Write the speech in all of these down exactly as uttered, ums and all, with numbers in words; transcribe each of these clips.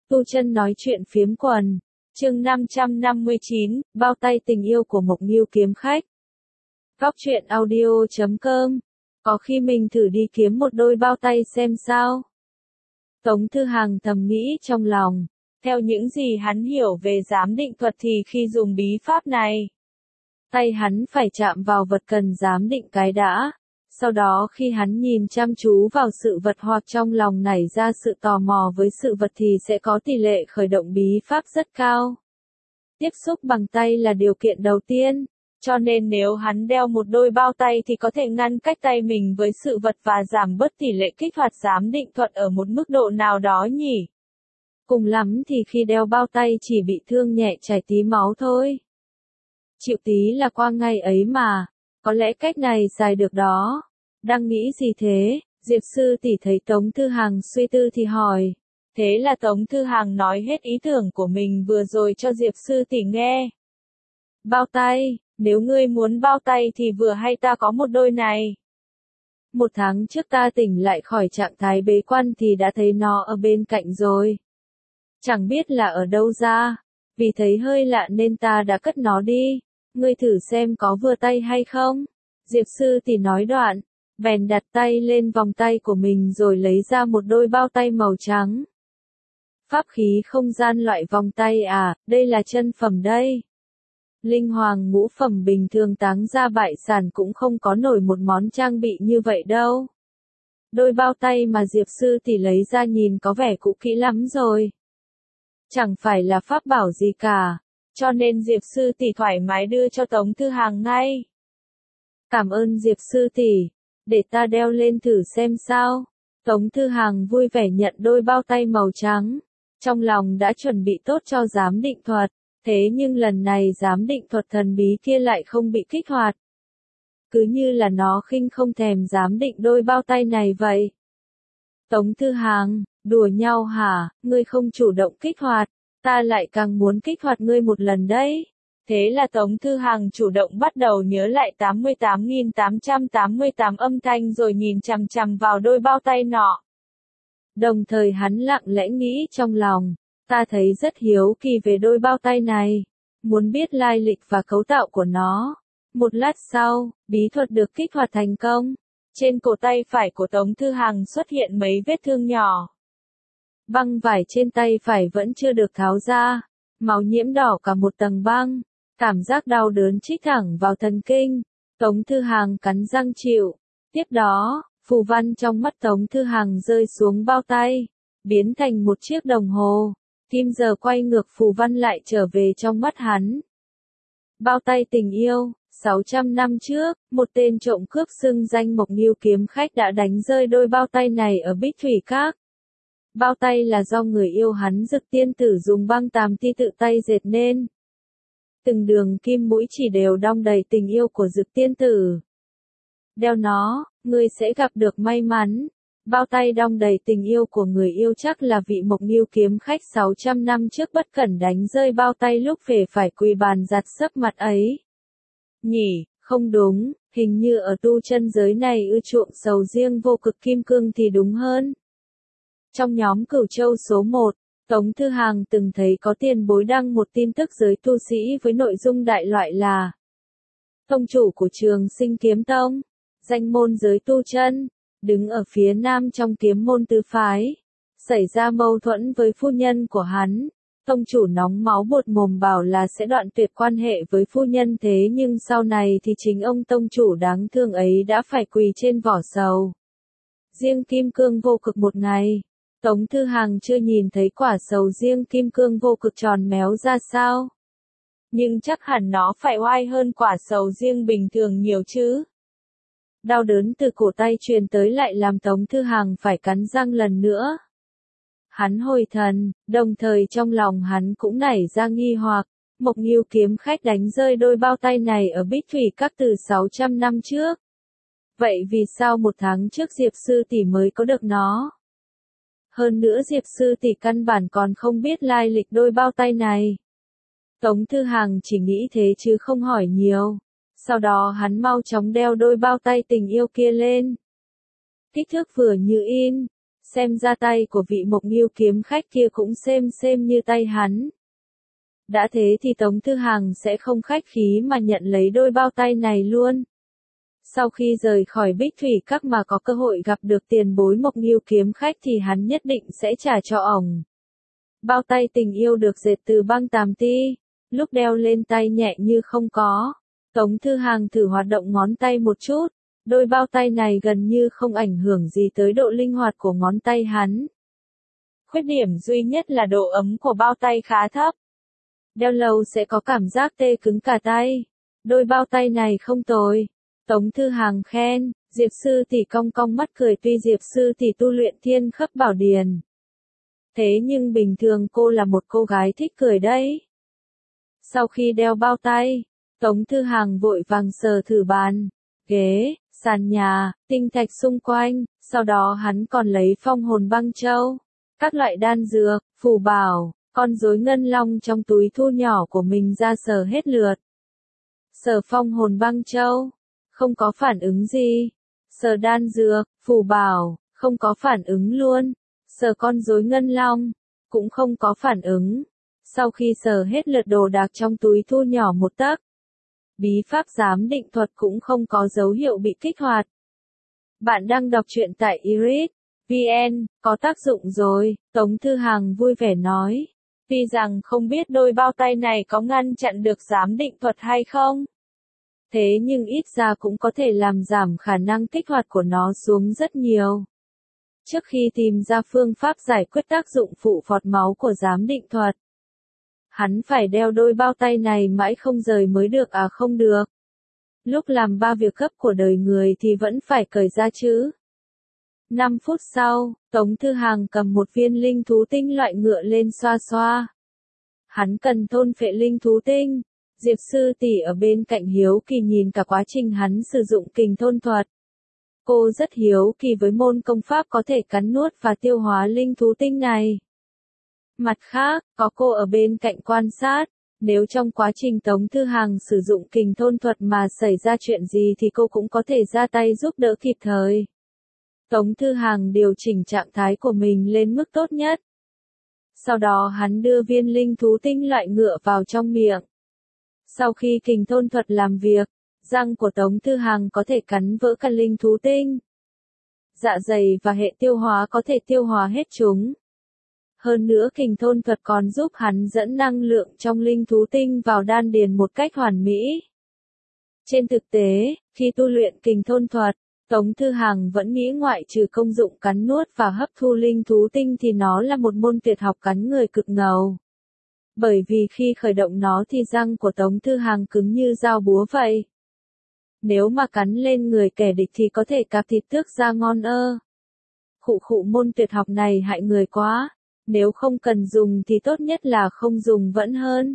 Tu Chân nói chuyện phiếm quần, chương năm trăm năm mươi chín, bao tay tình yêu của Mộc Nghiêu kiếm khách. Góc truyện audio chấm com. Có khi mình thử đi kiếm một đôi bao tay xem sao. Tống Thư Hàng thầm nghĩ trong lòng, theo những gì hắn hiểu về giám định thuật thì khi dùng bí pháp này, tay hắn phải chạm vào vật cần giám định cái đã. Sau đó khi hắn nhìn chăm chú vào sự vật hoặc trong lòng nảy ra sự tò mò với sự vật thì sẽ có tỷ lệ khởi động bí pháp rất cao. Tiếp xúc bằng tay là điều kiện đầu tiên, cho nên nếu hắn đeo một đôi bao tay thì có thể ngăn cách tay mình với sự vật và giảm bớt tỷ lệ kích hoạt giám định thuật ở một mức độ nào đó nhỉ. Cùng lắm thì khi đeo bao tay chỉ bị thương nhẹ chảy tí máu thôi. Chịu tí là qua ngày ấy mà, có lẽ cách này xài được đó. Đang nghĩ gì thế? Diệp sư tỷ thấy Tống Thư Hàng suy tư thì hỏi. Thế là Tống Thư Hàng nói hết ý tưởng của mình vừa rồi cho Diệp sư tỷ nghe. Bao tay, nếu ngươi muốn bao tay thì vừa hay ta có một đôi này. Một tháng trước ta tỉnh lại khỏi trạng thái bế quan thì đã thấy nó ở bên cạnh rồi. Chẳng biết là ở đâu ra, vì thấy hơi lạ nên ta đã cất nó đi. Ngươi thử xem có vừa tay hay không? Diệp sư tỷ nói đoạn, bèn đặt tay lên vòng tay của mình rồi lấy ra một đôi bao tay màu trắng. Pháp khí không gian loại vòng tay à, đây là chân phẩm đây. Linh hoàng ngũ phẩm bình thường táng ra bại sản cũng không có nổi một món trang bị như vậy đâu. Đôi bao tay mà Diệp sư tỷ lấy ra nhìn có vẻ cũ kỹ lắm rồi. Chẳng phải là pháp bảo gì cả, cho nên Diệp sư tỷ thoải mái đưa cho Tống Thư Hàng ngay. Cảm ơn Diệp sư tỷ, để ta đeo lên thử xem sao. Tống Thư Hàng vui vẻ nhận đôi bao tay màu trắng, trong lòng đã chuẩn bị tốt cho giám định thuật, thế nhưng lần này giám định thuật thần bí kia lại không bị kích hoạt. Cứ như là nó khinh không thèm giám định đôi bao tay này vậy. Tống Thư Hàng, đùa nhau hả, ngươi không chủ động kích hoạt, ta lại càng muốn kích hoạt ngươi một lần đấy. Thế là Tống Thư Hàng chủ động bắt đầu nhớ lại tám mươi tám nghìn tám trăm tám mươi tám âm thanh rồi nhìn chằm chằm vào đôi bao tay nọ. Đồng thời hắn lặng lẽ nghĩ trong lòng, ta thấy rất hiếu kỳ về đôi bao tay này, muốn biết lai lịch và cấu tạo của nó. Một lát sau, bí thuật được kích hoạt thành công. Trên cổ tay phải của Tống Thư Hàng xuất hiện mấy vết thương nhỏ. Băng vải trên tay phải vẫn chưa được tháo ra, máu nhiễm đỏ cả một tầng băng. Cảm giác đau đớn chích thẳng vào thần kinh, Tống Thư Hàng cắn răng chịu. Tiếp đó, phù văn trong mắt Tống Thư Hàng rơi xuống bao tay, biến thành một chiếc đồng hồ. Kim giờ quay ngược phù văn lại trở về trong mắt hắn. Bao tay tình yêu, sáu trăm năm trước, một tên trộm cướp xưng danh Mộc Nghiêu kiếm khách đã đánh rơi đôi bao tay này ở Bích Thủy Các. Bao tay là do người yêu hắn Dực Tiên Tử dùng băng tàm ti tự tay dệt nên. Từng đường kim mũi chỉ đều đong đầy tình yêu của Dực Tiên Tử. Đeo nó, ngươi sẽ gặp được may mắn. Bao tay đong đầy tình yêu của người yêu chắc là vị Mộc Nghiêu kiếm khách sáu trăm năm trước bất cẩn đánh rơi bao tay lúc về phải quỳ bàn giặt sấp mặt ấy. Nhỉ, không đúng, hình như ở tu chân giới này ưa chuộng sầu riêng vô cực kim cương thì đúng hơn. Trong nhóm Cửu Châu số một, Tống Thư Hàng từng thấy có tiền bối đăng một tin tức giới tu sĩ với nội dung đại loại là tông chủ của Trường Sinh Kiếm Tông, danh môn giới tu chân, đứng ở phía nam trong kiếm môn tứ phái, xảy ra mâu thuẫn với phu nhân của hắn. Tông chủ nóng máu buột mồm bảo là sẽ đoạn tuyệt quan hệ với phu nhân, thế nhưng sau này thì chính ông tông chủ đáng thương ấy đã phải quỳ trên vỏ sầu. Riêng kim cương vô cực một ngày, Tống Thư Hàng chưa nhìn thấy quả sầu riêng kim cương vô cực tròn méo ra sao. Nhưng chắc hẳn nó phải oai hơn quả sầu riêng bình thường nhiều chứ. Đau đớn từ cổ tay truyền tới lại làm Tống Thư Hàng phải cắn răng lần nữa. Hắn hồi thần, đồng thời trong lòng hắn cũng nảy ra nghi hoặc, Mộc Nghiêu kiếm khách đánh rơi đôi bao tay này ở Bích Thủy Các từ sáu trăm năm trước. Vậy vì sao một tháng trước Diệp sư tỷ mới có được nó? Hơn nữa Diệp sư tỷ căn bản còn không biết lai lịch đôi bao tay này. Tống Thư Hàng chỉ nghĩ thế chứ không hỏi nhiều. Sau đó hắn mau chóng đeo đôi bao tay tình yêu kia lên. Kích thước vừa như in, Xem ra tay của vị Mộc Ngưu kiếm khách kia cũng xem xem như tay hắn. Đã thế thì Tống Thư Hàng sẽ không khách khí mà nhận lấy đôi bao tay này luôn. Sau khi rời khỏi Bích Thủy Các mà có cơ hội gặp được tiền bối Mộc Ngưu kiếm khách thì hắn nhất định sẽ trả cho ổng. Bao tay tình yêu được dệt từ băng tàm ti, lúc đeo lên tay nhẹ như không có. Tống Thư Hàng thử hoạt động ngón tay một chút, đôi bao tay này gần như không ảnh hưởng gì tới độ linh hoạt của ngón tay hắn. Khuyết điểm duy nhất là độ ấm của bao tay khá thấp. Đeo lâu sẽ có cảm giác tê cứng cả tay. Đôi bao tay này không tồi. Tống Thư Hàng khen, Diệp Sư tỷ cong cong mắt cười, tuy Diệp Sư tỷ tu luyện Thiên Khắc Bảo Điền. Thế nhưng bình thường cô là một cô gái thích cười đấy. Sau khi đeo bao tay, Tống Thư Hàng vội vàng sờ thử bàn, ghế, sàn nhà, tinh thạch xung quanh, sau đó hắn còn lấy phong hồn băng châu, các loại đan dược, phù bảo, con rối ngân long trong túi thu nhỏ của mình ra sờ hết lượt. Sờ phong hồn băng châu, không có phản ứng gì. Sờ đan dược, phù bảo, không có phản ứng luôn. Sờ con rối ngân long, cũng không có phản ứng. Sau khi sờ hết lượt đồ đạc trong túi thu nhỏ một tấc, bí pháp giám định thuật cũng không có dấu hiệu bị kích hoạt. Bạn đang đọc truyện tại i rít chấm vn, có tác dụng rồi, Tống Thư Hàng vui vẻ nói. Tuy rằng không biết đôi bao tay này có ngăn chặn được giám định thuật hay không. Thế nhưng ít ra cũng có thể làm giảm khả năng kích hoạt của nó xuống rất nhiều. Trước khi tìm ra phương pháp giải quyết tác dụng phụ phọt máu của giám định thuật, hắn phải đeo đôi bao tay này mãi không rời mới được à không được. Lúc làm ba việc gấp của đời người thì vẫn phải cởi ra chứ. năm phút sau, Tống Thư Hàng cầm một viên linh thú tinh loại ngựa lên xoa xoa. Hắn cần thôn phệ linh thú tinh. Diệp Sư tỷ ở bên cạnh hiếu kỳ nhìn cả quá trình hắn sử dụng kình thôn thuật. Cô rất hiếu kỳ với môn công pháp có thể cắn nuốt và tiêu hóa linh thú tinh này. Mặt khác, có cô ở bên cạnh quan sát, nếu trong quá trình Tống Thư Hàng sử dụng kình thôn thuật mà xảy ra chuyện gì thì cô cũng có thể ra tay giúp đỡ kịp thời. Tống Thư Hàng điều chỉnh trạng thái của mình lên mức tốt nhất. Sau đó hắn đưa viên linh thú tinh loại ngựa vào trong miệng. Sau khi kình thôn thuật làm việc, răng của Tống Thư Hàng có thể cắn vỡ cả linh thú tinh. Dạ dày và hệ tiêu hóa có thể tiêu hóa hết chúng. Hơn nữa kình thôn thuật còn giúp hắn dẫn năng lượng trong linh thú tinh vào đan điền một cách hoàn mỹ. Trên thực tế, khi tu luyện kình thôn thuật, Tống Thư Hàng vẫn nghĩ ngoại trừ công dụng cắn nuốt và hấp thu linh thú tinh thì nó là một môn tuyệt học cắn người cực ngầu. Bởi vì khi khởi động nó thì răng của Tống Thư Hàng cứng như dao búa vậy. Nếu mà cắn lên người kẻ địch thì có thể cạp thịt tước ra ngon ơ. Khụ khụ, môn tuyệt học này hại người quá. Nếu không cần dùng thì tốt nhất là không dùng vẫn hơn.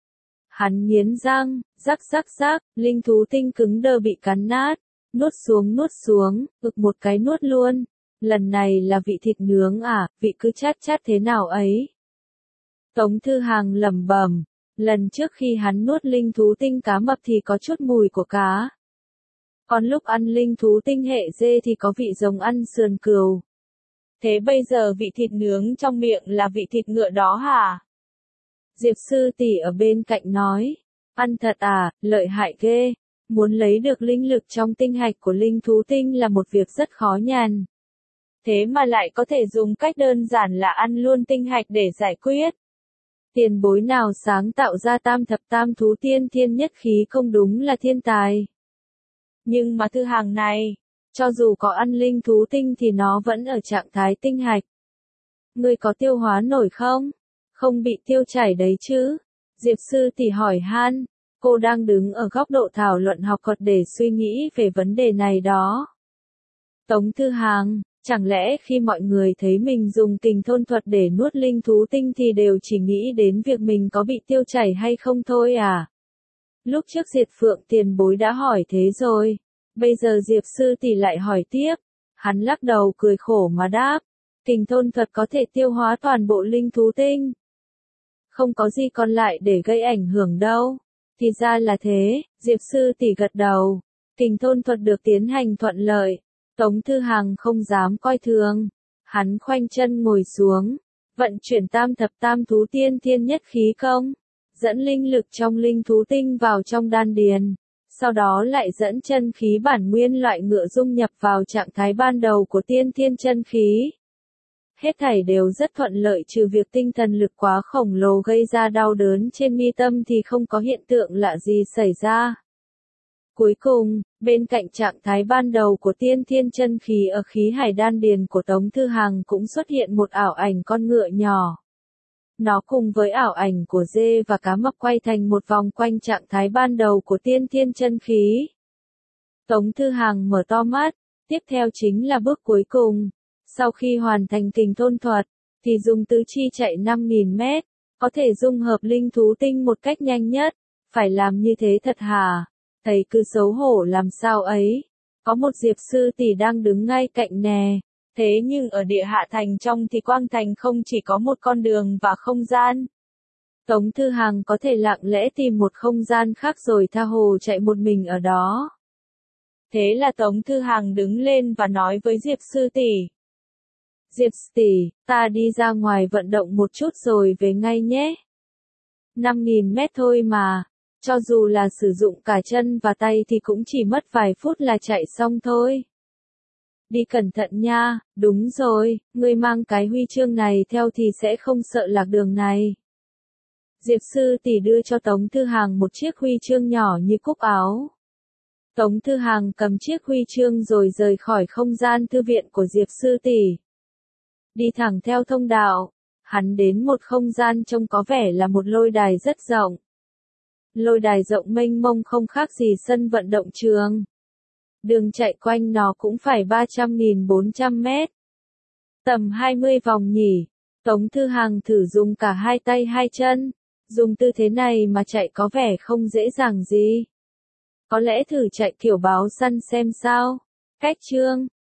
Hắn nghiến răng, rắc rắc rắc, linh thú tinh cứng đơ bị cắn nát. Nuốt xuống nuốt xuống, ực một cái nuốt luôn. Lần này là vị thịt nướng à, vị cứ chát chát thế nào ấy. Tống Thư Hàng lẩm bẩm, lần trước khi hắn nuốt linh thú tinh cá mập thì có chút mùi của cá. Còn lúc ăn linh thú tinh hệ dê thì có vị giống ăn sườn cừu. Thế bây giờ vị thịt nướng trong miệng là vị thịt ngựa đó hả? Diệp Sư tỷ ở bên cạnh nói, ăn thật à, lợi hại ghê. Muốn lấy được linh lực trong tinh hạch của linh thú tinh là một việc rất khó nhằn. Thế mà lại có thể dùng cách đơn giản là ăn luôn tinh hạch để giải quyết. Tiền bối nào sáng tạo ra tam thập tam thú tiên thiên nhất khí không đúng là thiên tài. Nhưng mà Thư Hàng này, cho dù có ăn linh thú tinh thì nó vẫn ở trạng thái tinh hạch. Ngươi có tiêu hóa nổi không? Không bị tiêu chảy đấy chứ? Diệp Sư tỷ hỏi han. Cô đang đứng ở góc độ thảo luận học thuật để suy nghĩ về vấn đề này đó. Tống Thư Hàng, chẳng lẽ khi mọi người thấy mình dùng kình thôn thuật để nuốt linh thú tinh thì đều chỉ nghĩ đến việc mình có bị tiêu chảy hay không thôi à? Lúc trước Diệt Phượng tiền bối đã hỏi thế rồi. Bây giờ Diệp Sư tỷ lại hỏi tiếp. Hắn lắc đầu cười khổ mà đáp. Kình thôn thuật có thể tiêu hóa toàn bộ linh thú tinh. Không có gì còn lại để gây ảnh hưởng đâu. Thì ra là thế, Diệp Sư tỷ gật đầu. Kình thôn thuật được tiến hành thuận lợi. Tống Thư Hàng không dám coi thường. Hắn khoanh chân ngồi xuống, vận chuyển tam thập tam thú tiên thiên nhất khí công, dẫn linh lực trong linh thú tinh vào trong đan điền, sau đó lại dẫn chân khí bản nguyên loại ngựa dung nhập vào trạng thái ban đầu của tiên thiên chân khí. Hết thảy đều rất thuận lợi trừ việc tinh thần lực quá khổng lồ gây ra đau đớn trên mi tâm thì không có hiện tượng lạ gì xảy ra. Cuối cùng, bên cạnh trạng thái ban đầu của tiên thiên chân khí ở khí hải đan điền của Tống Thư Hằng cũng xuất hiện một ảo ảnh con ngựa nhỏ. Nó cùng với ảo ảnh của dê và cá mập quay thành một vòng quanh trạng thái ban đầu của tiên thiên chân khí. Tống Thư Hằng mở to mắt, tiếp theo chính là bước cuối cùng. Sau khi hoàn thành kình thôn thuật, thì dùng tứ chi chạy năm nghìn mét, có thể dung hợp linh thú tinh một cách nhanh nhất. Phải làm như thế thật hả? Thầy cứ xấu hổ làm sao ấy. Có một Diệp sư tỷ đang đứng ngay cạnh nè. Thế nhưng ở địa hạ thành trong thì quang thành không chỉ có một con đường và không gian. Tống Thư Hằng có thể lặng lẽ tìm một không gian khác rồi tha hồ chạy một mình ở đó. Thế là Tống Thư Hằng đứng lên và nói với Diệp sư tỷ. Diệp tỷ, ta đi ra ngoài vận động một chút rồi về ngay nhé. năm nghìn mét thôi mà, cho dù là sử dụng cả chân và tay thì cũng chỉ mất vài phút là chạy xong thôi. Đi cẩn thận nha, đúng rồi, ngươi mang cái huy chương này theo thì sẽ không sợ lạc đường này. Diệp sư tỷ đưa cho Tống Thư Hằng một chiếc huy chương nhỏ như cúc áo. Tống Thư Hằng cầm chiếc huy chương rồi rời khỏi không gian thư viện của Diệp sư tỷ. Đi thẳng theo thông đạo, hắn đến một không gian trông có vẻ là một lôi đài rất rộng. Lôi đài rộng mênh mông không khác gì sân vận động trường. Đường chạy quanh nó cũng phải ba trăm nghìn bốn trăm mét. Tầm hai mươi vòng nhỉ. Tống Thư Hằng thử dùng cả hai tay hai chân. Dùng tư thế này mà chạy có vẻ không dễ dàng gì. Có lẽ thử chạy kiểu báo săn xem sao. Cách chương